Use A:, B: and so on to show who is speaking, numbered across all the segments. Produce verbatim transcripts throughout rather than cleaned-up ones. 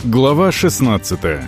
A: Глава шестнадцатая.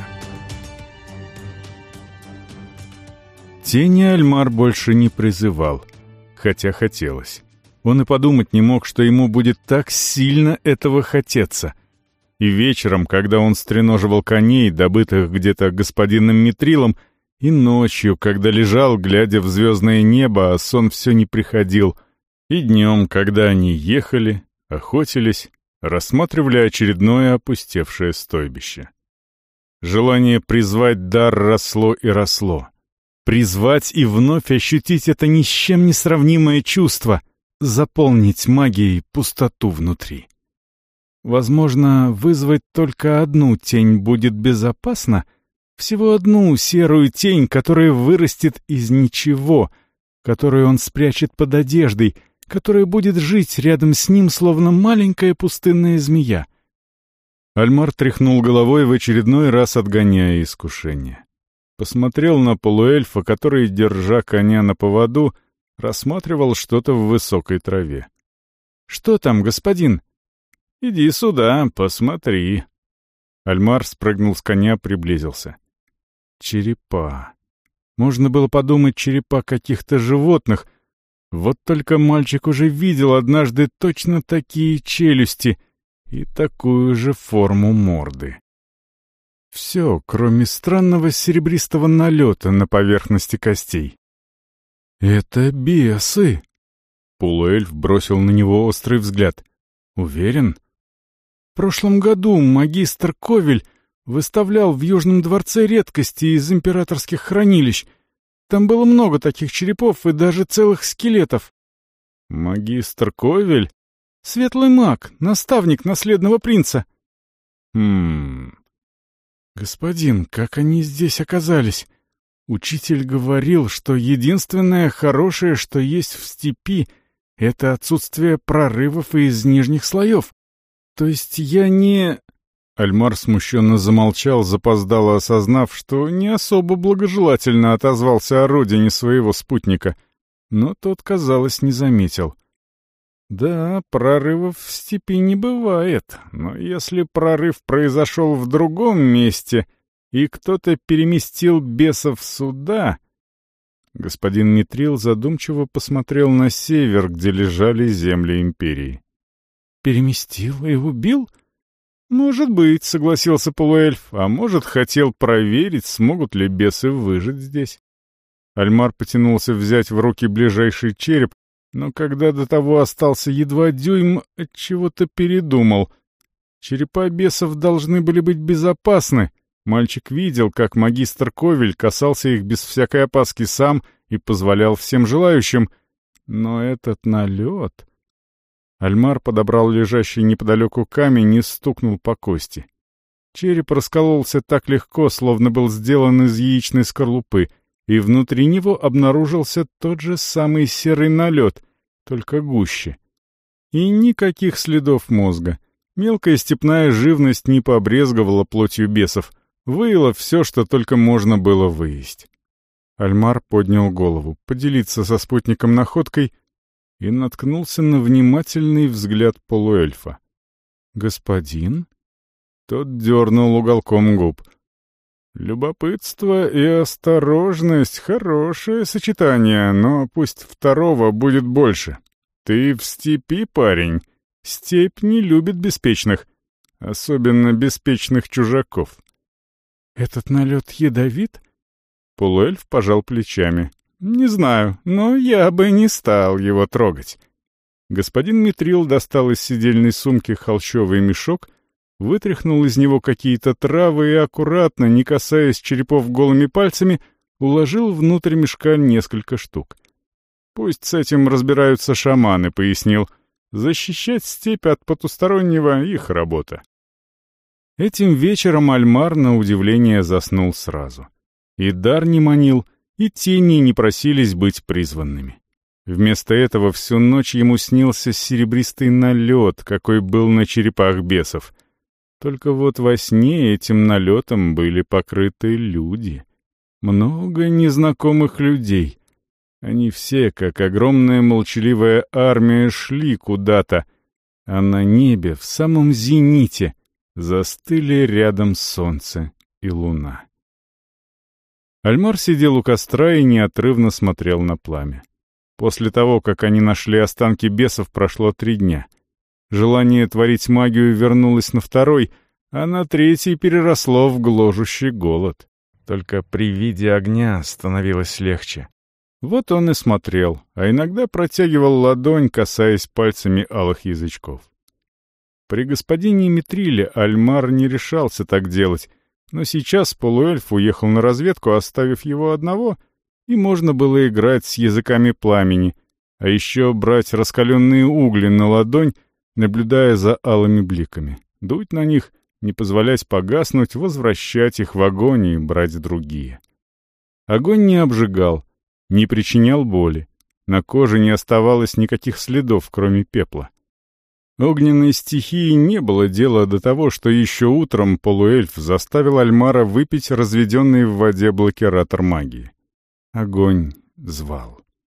A: Тени Альмар больше не призывал, хотя хотелось. Он и подумать не мог, что ему будет так сильно этого хотеться. И вечером, когда он стреноживал коней, добытых где-то господином Митрилом, и ночью, когда лежал, глядя в звездное небо, а сон все не приходил, и днем, когда они ехали, охотились, рассматривали очередное опустевшее стойбище. Желание призвать дар росло и росло. Призвать и вновь ощутить это ни с чем не сравнимое чувство, заполнить магией пустоту внутри. Возможно, вызвать только одну тень будет безопасно, всего одну серую тень, которая вырастет из ничего, которую он спрячет под одеждой, которая будет жить рядом с ним, словно маленькая пустынная змея. Альмар тряхнул головой в очередной раз, отгоняя искушение. Посмотрел на полуэльфа, который, держа коня на поводу, рассматривал что-то в высокой траве. «Что там, господин?» «Иди сюда, посмотри». Альмар спрыгнул с коня, приблизился. Черепа. Можно было подумать, черепа каких-то животных. Вот только мальчик уже видел однажды точно такие челюсти и такую же форму морды. Все, кроме странного серебристого налета на поверхности костей. «Это бесы!» Полуэльф бросил на него острый взгляд. «Уверен?» «В прошлом году магистр Ковель выставлял в Южном дворце редкости из императорских хранилищ. Там было много таких черепов и даже целых скелетов». «Магистр Ковель? Светлый маг, наставник наследного принца». «Хм... Господин, как они здесь оказались? Учитель говорил, что единственное хорошее, что есть в степи, это отсутствие прорывов из нижних слоев. То есть я не...» Альмар смущенно замолчал, запоздало осознав, что не особо благожелательно отозвался о родине своего спутника, но тот, казалось, не заметил. «Да, прорывов в степи не бывает, но если прорыв произошел в другом месте, и кто-то переместил бесов сюда...» Господин Митрил задумчиво посмотрел на север, где лежали земли империи. «Переместил и убил?» «Может быть», — согласился полуэльф, «а может, хотел проверить, смогут ли бесы выжить здесь». Альмар потянулся взять в руки ближайший череп, но когда до того остался едва дюйм, отчего-то передумал. Черепа бесов должны были быть безопасны. Мальчик видел, как магистр Ковель касался их без всякой опаски сам и позволял всем желающим. Но этот налет... Альмар подобрал лежащий неподалеку камень и стукнул по кости. Череп раскололся так легко, словно был сделан из яичной скорлупы, и внутри него обнаружился тот же самый серый налет, только гуще. И никаких следов мозга. Мелкая степная живность не побрезговала плотью бесов, выила все, что только можно было выесть. Альмар поднял голову, поделиться со спутником находкой, и наткнулся на внимательный взгляд полуэльфа. «Господин?» Тот дернул уголком губ. «Любопытство и осторожность — хорошее сочетание, но пусть второго будет больше. Ты в степи, парень. Степь не любит беспечных, особенно беспечных чужаков». «Этот налет ядовит?» Полуэльф пожал плечами. «Не знаю, но я бы не стал его трогать». Господин Митрил достал из сидельной сумки холщовый мешок, вытряхнул из него какие-то травы и аккуратно, не касаясь черепов голыми пальцами, уложил внутрь мешка несколько штук. «Пусть с этим разбираются шаманы», — пояснил. «Защищать степь от потустороннего — их работа». Этим вечером Альмар, на удивление, заснул сразу. И дар не манил, и тени не просились быть призванными. Вместо этого всю ночь ему снился серебристый налет, какой был на черепах бесов. Только вот во сне этим налетом были покрыты люди. Много незнакомых людей. Они все, как огромная молчаливая армия, шли куда-то, а на небе, в самом зените, Застыли рядом солнце и луна. Альмар сидел у костра и неотрывно смотрел на пламя. После того, как они нашли останки бесов, прошло три дня. Желание творить магию вернулось на второй, а на третий переросло в гложущий голод. Только при виде огня становилось легче. Вот он и смотрел, а иногда протягивал ладонь, касаясь пальцами алых язычков. При господине Митриле Альмар не решался так делать, но сейчас полуэльф уехал на разведку, оставив его одного, и можно было играть с языками пламени, а еще брать раскаленные угли на ладонь, наблюдая за алыми бликами, дуть на них, не позволять погаснуть, возвращать их в огонь и брать другие. Огонь не обжигал, не причинял боли, на коже не оставалось никаких следов, кроме пепла. Огненной стихии не было дела до того, что еще утром полуэльф заставил Альмара выпить разведенный в воде блокиратор магии. Огонь звал.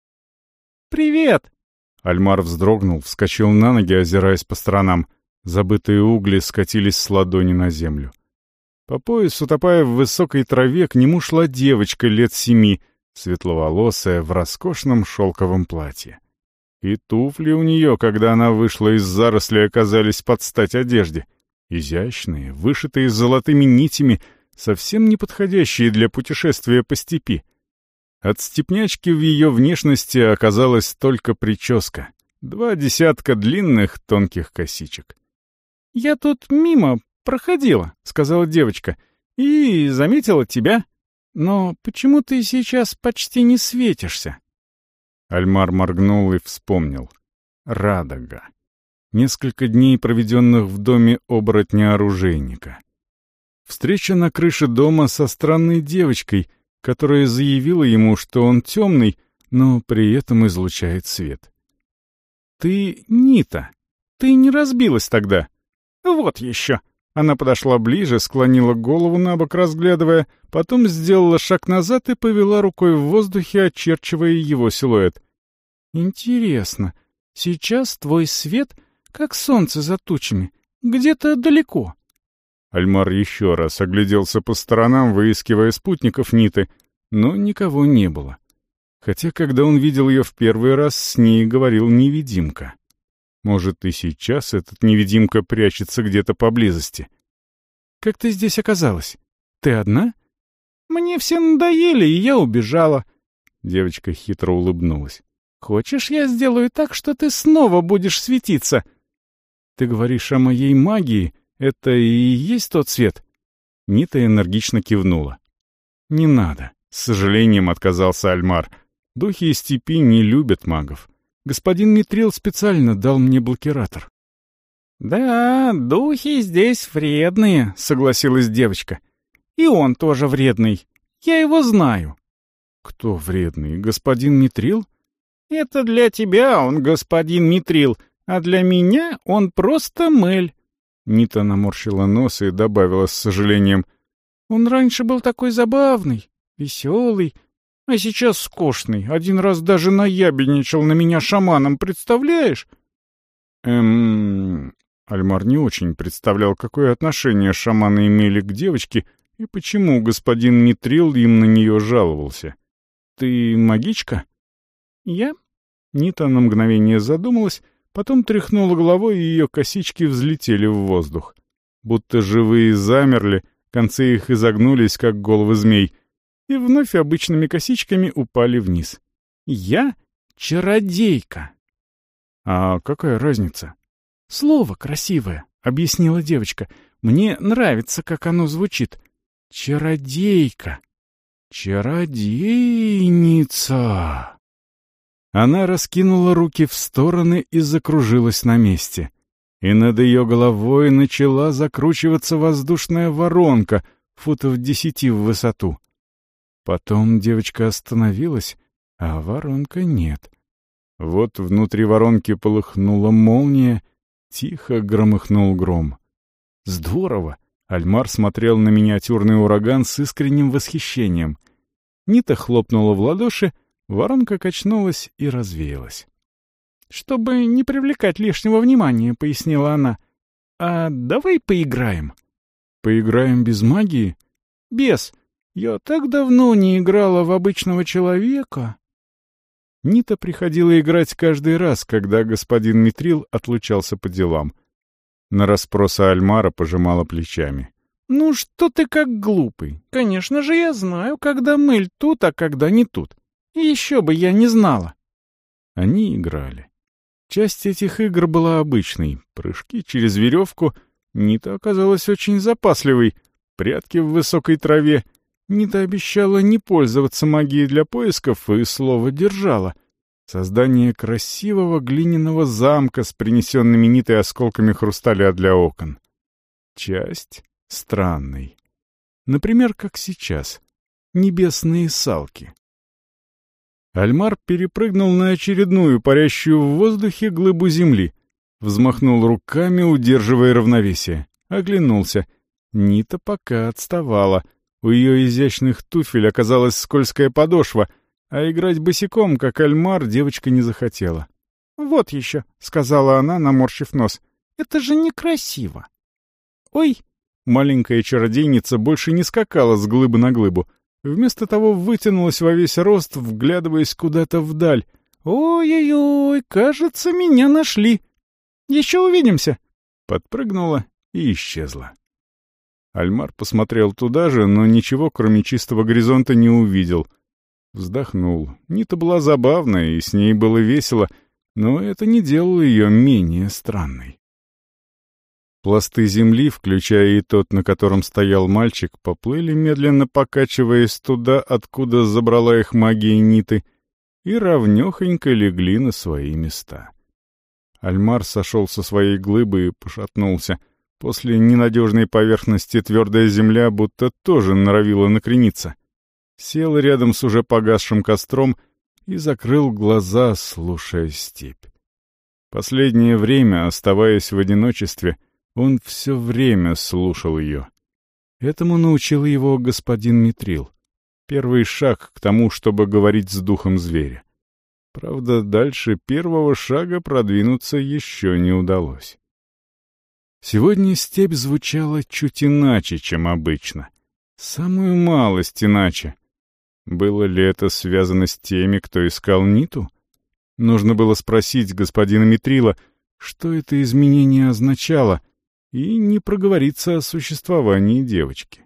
B: «Привет!»
A: Альмар вздрогнул, вскочил на ноги, озираясь по сторонам. Забытые угли скатились с ладони на землю. По пояс, утопая в высокой траве, к нему шла девочка лет семи, светловолосая, в роскошном шелковом платье. И туфли у нее, когда она вышла из зарослей, оказались под стать одежде. Изящные, вышитые золотыми нитями, совсем не подходящие для путешествия по степи. От степнячки в ее внешности оказалась только прическа. Два десятка длинных тонких косичек.
B: «Я тут мимо проходила», — сказала девочка, — «и заметила тебя. Но почему ты сейчас почти не светишься?»
A: Альмар моргнул и вспомнил. Радога. Несколько дней, проведенных в доме оборотня-оружейника. Встреча на крыше дома со странной девочкой, которая заявила ему, что он темный, но при этом излучает свет.
B: «Ты Нита. Ты не разбилась тогда?» «Вот еще». Она подошла ближе, склонила голову набок, разглядывая, потом сделала шаг назад и повела рукой в воздухе, очерчивая его силуэт. «Интересно, сейчас твой свет, как солнце за тучами, где-то далеко».
A: Альмар еще раз огляделся по сторонам, выискивая спутников Ниты, но никого не было. Хотя, когда он видел ее в первый раз, с ней говорил невидимка. Может, и сейчас этот невидимка прячется где-то поблизости.
B: «Как ты здесь оказалась? Ты одна?» «Мне все надоели, и я убежала».
A: Девочка хитро улыбнулась.
B: «Хочешь, я сделаю так, что ты снова будешь светиться?»
A: «Ты говоришь о моей магии? Это и есть тот свет?» Нита энергично кивнула. «Не надо», — с сожалением отказался Альмар. «Духи степи не любят магов. Господин Митрил специально дал мне блокиратор».
B: «Да, духи здесь вредные», — согласилась девочка. «И он тоже вредный. Я его знаю».
A: «Кто вредный? Господин Митрил?»
B: «Это для тебя он господин Митрил, а для меня он просто Мэль».
A: Нита наморщила нос и добавила с сожалением.
B: «Он раньше был такой забавный, веселый, а сейчас скучный. Один раз даже наябедничал на меня шаманом, представляешь?»
A: Эм... Альмар не очень представлял, какое отношение шаманы имели к девочке и почему господин Митрил им на нее жаловался. «Ты магичка?»
B: «Я?»
A: Нита на мгновение задумалась, потом тряхнула головой, и ее косички взлетели в воздух. Будто живые замерли, концы их изогнулись, как головы змей, и вновь обычными косичками упали вниз.
B: «Я чародейка».
A: «А какая разница?»
B: «Слово красивое», — объяснила девочка. «Мне нравится, как оно звучит. Чародейка. Чародейница».
A: Она раскинула руки в стороны и закружилась на месте. И над ее головой начала закручиваться воздушная воронка, футов десяти в высоту. Потом девочка остановилась, а воронка нет. Вот внутри воронки полыхнула молния, тихо громыхнул гром. «Здорово!» — Альмар смотрел на миниатюрный ураган с искренним восхищением. Нита хлопнула в ладоши, воронка качнулась и развеялась.
B: «Чтобы не привлекать лишнего внимания», — пояснила она. «А давай поиграем?»
A: «Поиграем без магии?»
B: «Без. Я так давно не играла в обычного человека».
A: Нита приходила играть каждый раз, когда господин Митрил отлучался по делам. На расспросы Альмара пожимала плечами.
B: «Ну что ты как глупый? Конечно же я знаю, когда Мэль тут, а когда не тут. Еще бы я не знала».
A: Они играли. Часть этих игр была обычной. Прыжки через веревку. Нита оказалась очень запасливой. Прятки в высокой траве. Нита обещала не пользоваться магией для поисков и слово держала. Создание красивого глиняного замка с принесенными Нитой осколками хрусталя для окон. Часть странной. Например, как сейчас. Небесные салки. Альмар перепрыгнул на очередную парящую в воздухе глыбу земли. Взмахнул руками, удерживая равновесие. Оглянулся. Нита пока отставала. У ее изящных туфель оказалась скользкая подошва, а играть босиком, как Альмар, девочка не захотела.
B: «Вот еще», — сказала она, наморщив нос. «Это же некрасиво». «Ой!»
A: Маленькая чародейница больше не скакала с глыбы на глыбу. Вместо того вытянулась во весь рост, вглядываясь куда-то вдаль.
B: «Ой-ой-ой, кажется, меня нашли. Еще увидимся».
A: Подпрыгнула и исчезла. Альмар посмотрел туда же, но ничего, кроме чистого горизонта, не увидел. Вздохнул. Нита была забавная, и с ней было весело, но это не делало ее менее странной. Пласты земли, включая и тот, на котором стоял мальчик, поплыли, медленно покачиваясь туда, откуда забрала их магия Ниты, и ровнёхонько легли на свои места. Альмар сошел со своей глыбы и пошатнулся. После ненадежной поверхности твердая земля будто тоже норовила накрениться. Сел рядом с уже погасшим костром и закрыл глаза, слушая степь. Последнее время, оставаясь в одиночестве, он все время слушал ее. Этому научил его господин Митрил. Первый шаг к тому, чтобы говорить с духом зверя. Правда, дальше первого шага продвинуться еще не удалось. Сегодня степь звучала чуть иначе, чем обычно. Самую малость иначе. Было ли это связано с теми, кто искал Ниту? Нужно было спросить господина Митрила, что это изменение означало, и не проговориться о существовании девочки.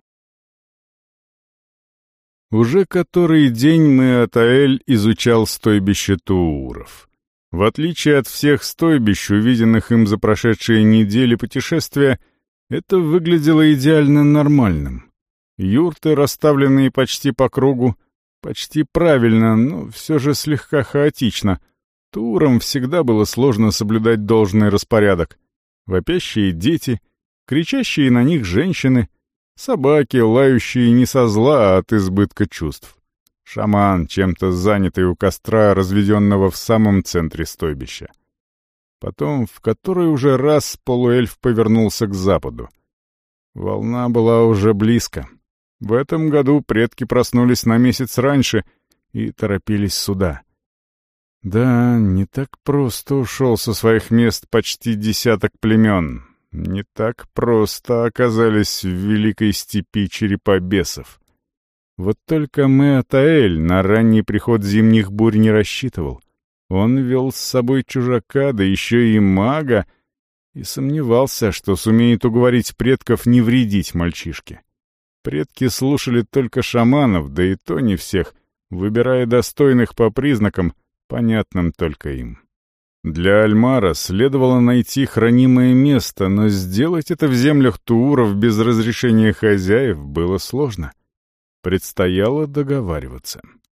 A: Уже который день Меатаэль изучал стойбище тууров. В отличие от всех стойбищ, увиденных им за прошедшие недели путешествия, это выглядело идеально нормальным. Юрты, расставленные почти по кругу, почти правильно, но все же слегка хаотично. Туурам всегда было сложно соблюдать должный распорядок. Вопящие дети, кричащие на них женщины, собаки, лающие не со зла, а от избытка чувств. Шаман, чем-то занятый у костра, разведенного в самом центре стойбища. Потом, в который уже раз полуэльф повернулся к западу. Волна была уже близко. В этом году предки проснулись на месяц раньше и торопились сюда. Да, не так просто ушел со своих мест почти десяток племен. Не так просто оказались в великой степи черепобесов. Вот только Меатаэль на ранний приход зимних бурь не рассчитывал. Он вел с собой чужака, да еще и мага, и сомневался, что сумеет уговорить предков не вредить мальчишке. Предки слушали только шаманов, да и то не всех, выбирая достойных по признакам, понятным только им. Для Альмара следовало найти хранимое место, но сделать это в землях тууров без разрешения хозяев было сложно. Предстояло договариваться.